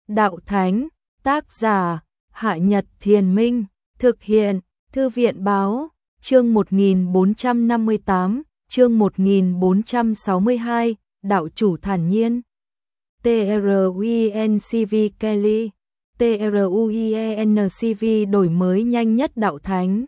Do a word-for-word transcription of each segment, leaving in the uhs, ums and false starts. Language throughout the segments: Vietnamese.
Đạo Thánh, tác giả, Hạ Nhật Thiền Minh, thực hiện, Thư viện Báo, chương một nghìn bốn trăm năm mươi tám, chương một nghìn bốn trăm sáu mươi hai, Đạo Chủ Thản Nhiên. tê rờ u en xê vê Kelly, tê rờ u en xê vê đổi mới nhanh nhất Đạo Thánh.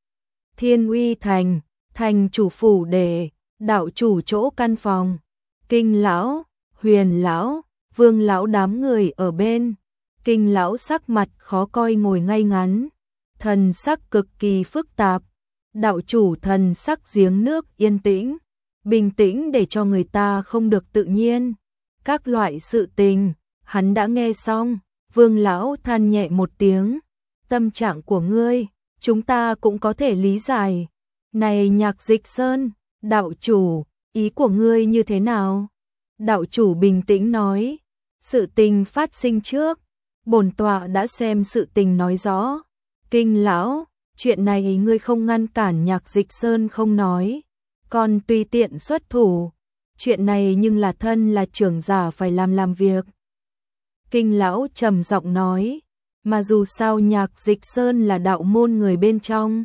Thiên Uy Thành, thành chủ phủ để, đạo chủ chỗ căn phòng. Kinh lão, Huyền lão, Vương lão đám người ở bên. Kinh lão sắc mặt khó coi ngồi ngay ngắn, thần sắc cực kỳ phức tạp. Đạo chủ thần sắc giếng nước yên tĩnh, bình tĩnh để cho người ta không được tự nhiên. Các loại sự tình, hắn đã nghe xong. Vương lão than nhẹ một tiếng, tâm trạng của ngươi, chúng ta cũng có thể lý giải. Này Nhạc Dịch Sơn, đạo chủ, ý của ngươi như thế nào? Đạo chủ bình tĩnh nói, sự tình phát sinh trước, bổn tọa đã xem sự tình nói rõ. Kinh lão, chuyện này ngươi không ngăn cản Nhạc Dịch Sơn không nói, còn tùy tiện xuất thủ. Chuyện này nhưng là thân là trưởng giả phải làm làm việc. Kinh lão trầm giọng nói, mà dù sao Nhạc Dịch Sơn là đạo môn người bên trong.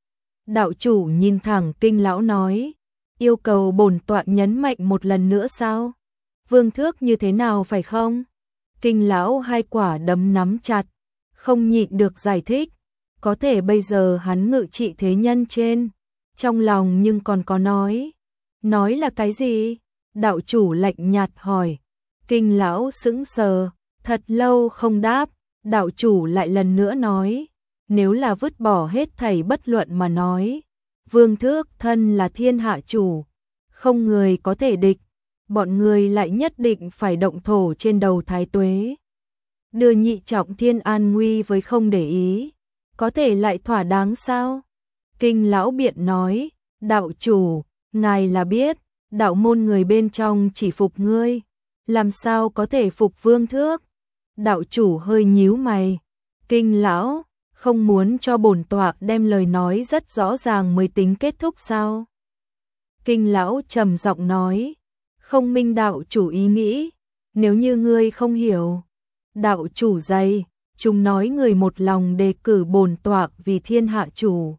Đạo chủ nhìn thẳng Kinh lão nói, yêu cầu bổn tọa nhấn mạnh một lần nữa sao? Vương thước như thế nào phải không? Kinh lão hai quả đấm nắm chặt, không nhịn được giải thích. Có thể bây giờ hắn ngự trị thế nhân trên, trong lòng nhưng còn có nói. Nói là cái gì? Đạo chủ lạnh nhạt hỏi. Kinh lão sững sờ, thật lâu không đáp. Đạo chủ lại lần nữa nói, nếu là vứt bỏ hết thảy bất luận mà nói, Vương thước thân là thiên hạ chủ, không người có thể địch, bọn người lại nhất định phải động thổ trên đầu Thái Tuế. Đưa nhị trọng thiên an nguy với không để ý, có thể lại thỏa đáng sao? Kinh lão biện nói, đạo chủ, ngài là biết, đạo môn người bên trong chỉ phục ngươi, làm sao có thể phục Vương thước? Đạo chủ hơi nhíu mày, Kinh lão, không muốn cho bổn tọa đem lời nói rất rõ ràng mới tính kết thúc sao? Kinh lão trầm giọng nói, không minh đạo chủ ý nghĩ, nếu như ngươi không hiểu. Đạo chủ dày, chúng nói người một lòng đề cử bổn tọa vì thiên hạ chủ.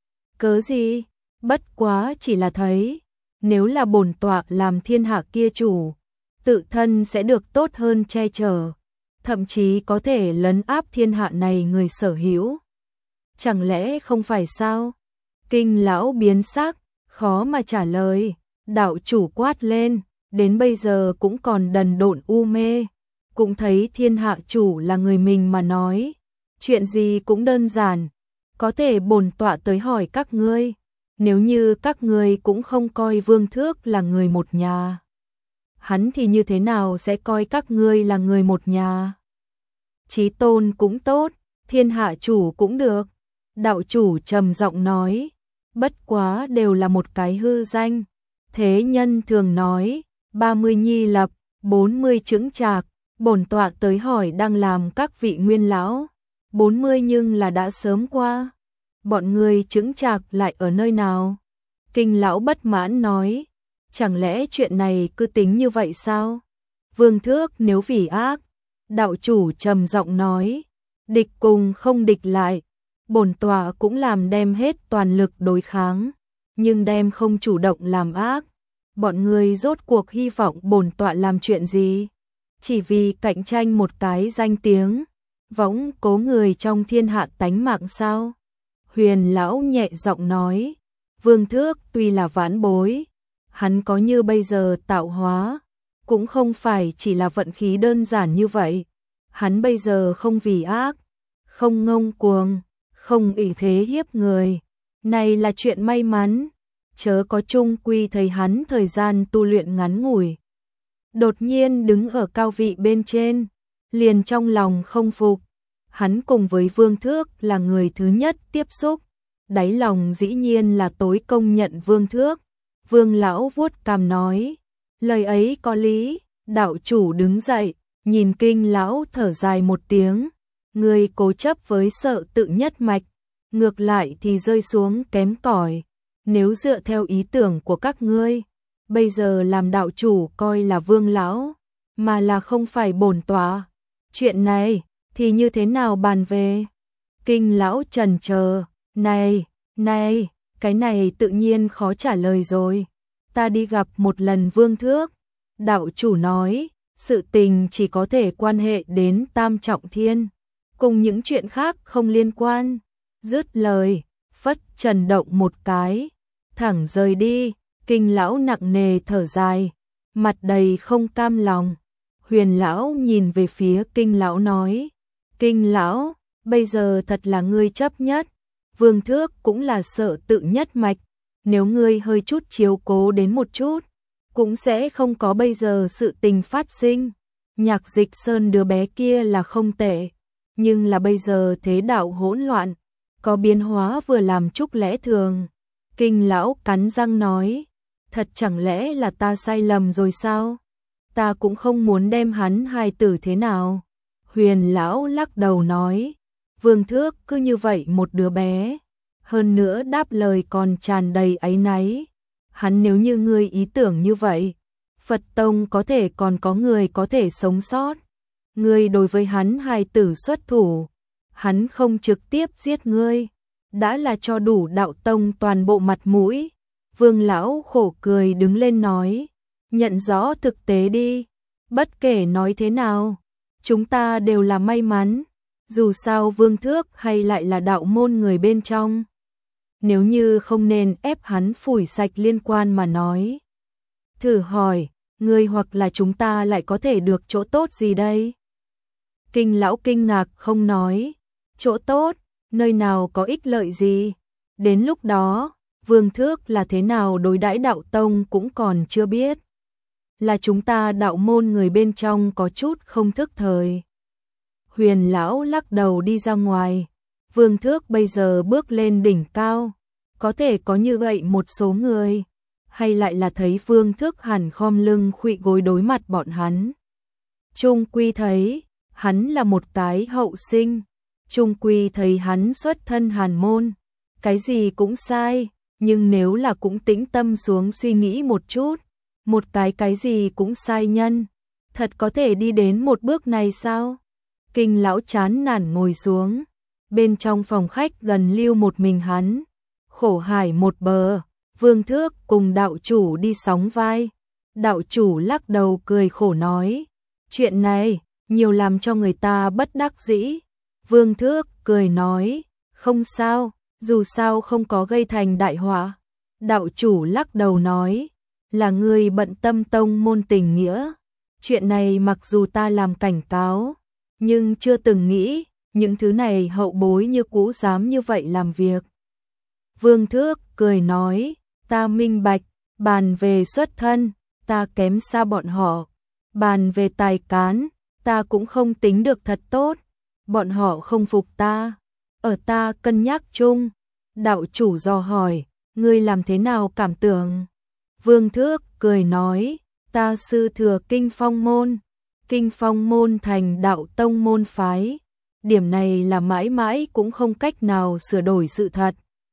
Cớ gì? Bất quá chỉ là thấy, nếu là bổn tọa làm thiên hạ kia chủ, tự thân sẽ được tốt hơn che chở, thậm chí có thể lấn áp thiên hạ này người sở hữu. Chẳng lẽ không phải sao? Kinh lão biến sắc, khó mà trả lời. Đạo chủ quát lên, đến bây giờ cũng còn đần độn u mê, cũng thấy thiên hạ chủ là người mình mà nói, chuyện gì cũng đơn giản, có thể bổn tọa tới hỏi các ngươi, nếu như các ngươi cũng không coi Vương thước là người một nhà, hắn thì như thế nào sẽ coi các ngươi là người một nhà? Chí tôn cũng tốt, thiên hạ chủ cũng được. Đạo chủ trầm giọng nói, bất quá đều là một cái hư danh. Thế nhân thường nói, ba mươi nhi lập, bốn mươi chững chạc, bổn tọa tới hỏi đang làm các vị nguyên lão, bốn mươi nhưng là đã sớm qua. Bọn người chững chạc lại ở nơi nào? Kinh lão bất mãn nói, chẳng lẽ chuyện này cứ tính như vậy sao? Vương thước nếu vì ác, đạo chủ trầm giọng nói, địch cùng không địch lại, bổn tọa cũng làm đem hết toàn lực đối kháng, nhưng đem không chủ động làm ác. Bọn người rốt cuộc hy vọng bổn tọa làm chuyện gì? Chỉ vì cạnh tranh một cái danh tiếng, võng cố người trong thiên hạ tánh mạng sao? Huyền lão nhẹ giọng nói, Vương thước tuy là vãn bối, hắn có như bây giờ tạo hóa, cũng không phải chỉ là vận khí đơn giản như vậy. Hắn bây giờ không vì ác, không ngông cuồng, không ỷ thế hiếp người, này là chuyện may mắn, chớ có chung quy thấy hắn thời gian tu luyện ngắn ngủi. Đột nhiên đứng ở cao vị bên trên, liền trong lòng không phục, hắn cùng với Vương thước là người thứ nhất tiếp xúc, đáy lòng dĩ nhiên là tối công nhận Vương thước. Vương lão vuốt cằm nói, lời ấy có lý. Đạo chủ đứng dậy, nhìn Kinh lão thở dài một tiếng, người cố chấp với sợ tự nhất mạch, ngược lại thì rơi xuống kém cỏi. Nếu dựa theo ý tưởng của các ngươi, bây giờ làm đạo chủ coi là Vương lão, mà là không phải bổn tọa. Chuyện này thì như thế nào bàn về? Kinh lão trần chờ, này, này, cái này tự nhiên khó trả lời rồi. Ta đi gặp một lần Vương Thước, đạo chủ nói, sự tình chỉ có thể quan hệ đến Tam Trọng Thiên, cùng những chuyện khác không liên quan. Dứt lời, phất trần động một cái, thẳng rời đi. Kinh lão nặng nề thở dài, mặt đầy không cam lòng. Huyền lão nhìn về phía Kinh lão nói, Kinh lão, bây giờ thật là ngươi chấp nhất, Vương Thước cũng là sợ tự nhất mạch, nếu ngươi hơi chút chiếu cố đến một chút, cũng sẽ không có bây giờ sự tình phát sinh. Nhạc Dịch Sơn đứa bé kia là không tệ, nhưng là bây giờ thế đạo hỗn loạn, có biến hóa vừa làm chúc lẽ thường. Kinh lão cắn răng nói, thật chẳng lẽ là ta sai lầm rồi sao? Ta cũng không muốn đem hắn hài tử thế nào. Huyền lão lắc đầu nói, Vương Thước cứ như vậy một đứa bé, hơn nữa đáp lời còn tràn đầy áy náy. Hắn nếu như ngươi ý tưởng như vậy, Phật Tông có thể còn có người có thể sống sót. Ngươi đối với hắn hài tử xuất thủ, hắn không trực tiếp giết ngươi, đã là cho đủ đạo tông toàn bộ mặt mũi. Vương lão khổ cười đứng lên nói, nhận rõ thực tế đi, bất kể nói thế nào, chúng ta đều là may mắn, dù sao Vương Thước hay lại là đạo môn người bên trong. Nếu như không nên ép hắn phủi sạch liên quan mà nói. Thử hỏi, ngươi hoặc là chúng ta lại có thể được chỗ tốt gì đây? Kinh lão kinh ngạc không nói, chỗ tốt, nơi nào có ích lợi gì? Đến lúc đó, Vương Thước là thế nào đối đãi đạo tông cũng còn chưa biết. Là chúng ta đạo môn người bên trong có chút không thức thời. Huyền lão lắc đầu đi ra ngoài. Vương Thước bây giờ bước lên đỉnh cao, có thể có như vậy một số người, hay lại là thấy Vương Thước hẳn khom lưng khuỵu gối đối mặt bọn hắn. Trung quy thấy, hắn là một cái hậu sinh, trung quy thấy hắn xuất thân hàn môn, cái gì cũng sai, nhưng nếu là cũng tĩnh tâm xuống suy nghĩ một chút, một cái cái gì cũng sai nhân, thật có thể đi đến một bước này sao? Kinh lão chán nản ngồi xuống, bên trong phòng khách gần lưu một mình hắn, khổ hải một bờ, Vương Thước cùng đạo chủ đi sóng vai. Đạo chủ lắc đầu cười khổ nói, chuyện này, nhiều làm cho người ta bất đắc dĩ. Vương Thước cười nói, không sao, dù sao không có gây thành đại họa. Đạo chủ lắc đầu nói, là người bận tâm tông môn tình nghĩa. Chuyện này mặc dù ta làm cảnh cáo, nhưng chưa từng nghĩ, những thứ này hậu bối như cũ dám như vậy làm việc. Vương Thước cười nói, ta minh bạch, bàn về xuất thân, ta kém xa bọn họ. Bàn về tài cán, ta cũng không tính được thật tốt. Bọn họ không phục ta, ở ta cân nhắc chung. Đạo chủ dò hỏi, ngươi làm thế nào cảm tưởng? Vương Thước cười nói, ta sư thừa Kinh Phong môn, Kinh Phong môn thành đạo tông môn phái. Điểm này là mãi mãi cũng không cách nào sửa đổi sự thật.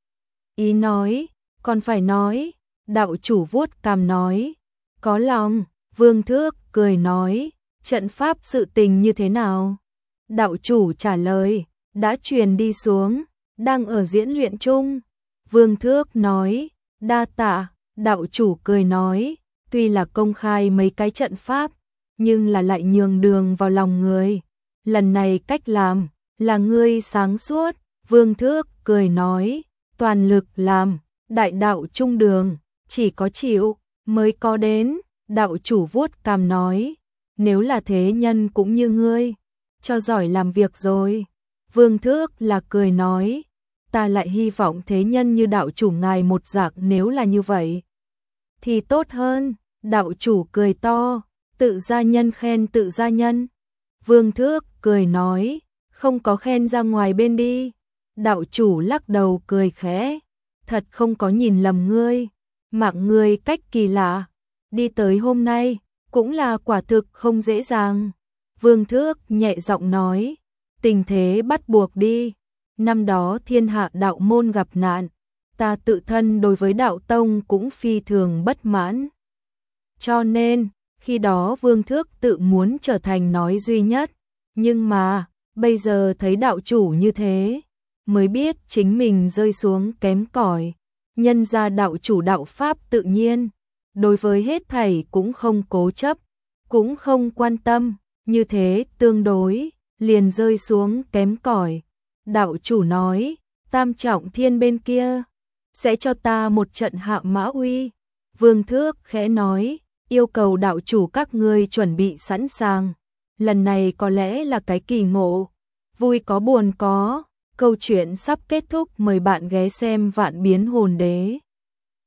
Ý nói, còn phải nói, đạo chủ vuốt cằm nói, có lòng. Vương Thước cười nói, trận pháp sự tình như thế nào? Đạo chủ trả lời, đã truyền đi xuống, đang ở diễn luyện chung. Vương Thước nói, đa tạ. Đạo chủ cười nói, tuy là công khai mấy cái trận pháp, nhưng là lại nhường đường vào lòng người. Lần này cách làm, là ngươi sáng suốt. Vương Thước cười nói, toàn lực làm, đại đạo trung đường, chỉ có chịu, mới có đến. Đạo chủ vuốt cằm nói, nếu là thế nhân cũng như ngươi, cho giỏi làm việc rồi. Vương Thước là cười nói, ta lại hy vọng thế nhân như đạo chủ ngài một dạng, nếu là như vậy thì tốt hơn. Đạo chủ cười to, tự gia nhân khen tự gia nhân. Vương Thước cười nói, không có khen ra ngoài bên đi. Đạo chủ lắc đầu cười khẽ, thật không có nhìn lầm ngươi, mạng ngươi cách kỳ lạ, đi tới hôm nay cũng là quả thực không dễ dàng. Vương Thước nhẹ giọng nói, tình thế bắt buộc đi. Năm đó thiên hạ đạo môn gặp nạn, ta tự thân đối với đạo tông cũng phi thường bất mãn. Cho nên, khi đó Vương Thước tự muốn trở thành nói duy nhất, Nhưng mà, bây giờ thấy đạo chủ như thế, mới biết chính mình rơi xuống kém cỏi. Nhân ra đạo chủ đạo pháp tự nhiên, đối với hết thảy cũng không cố chấp, cũng không quan tâm, như thế tương đối, liền rơi xuống kém cỏi. Đạo chủ nói, tam trọng thiên bên kia, sẽ cho ta một trận hạ mã uy. Vương Thước khẽ nói, yêu cầu đạo chủ các ngươi chuẩn bị sẵn sàng. Lần này có lẽ là cái kỳ ngộ, vui có buồn có. Câu chuyện sắp kết thúc, mời bạn ghé xem Vạn Biến Hồn Đế.